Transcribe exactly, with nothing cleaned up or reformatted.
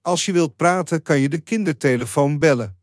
Als je wilt praten, kan je de kindertelefoon bellen.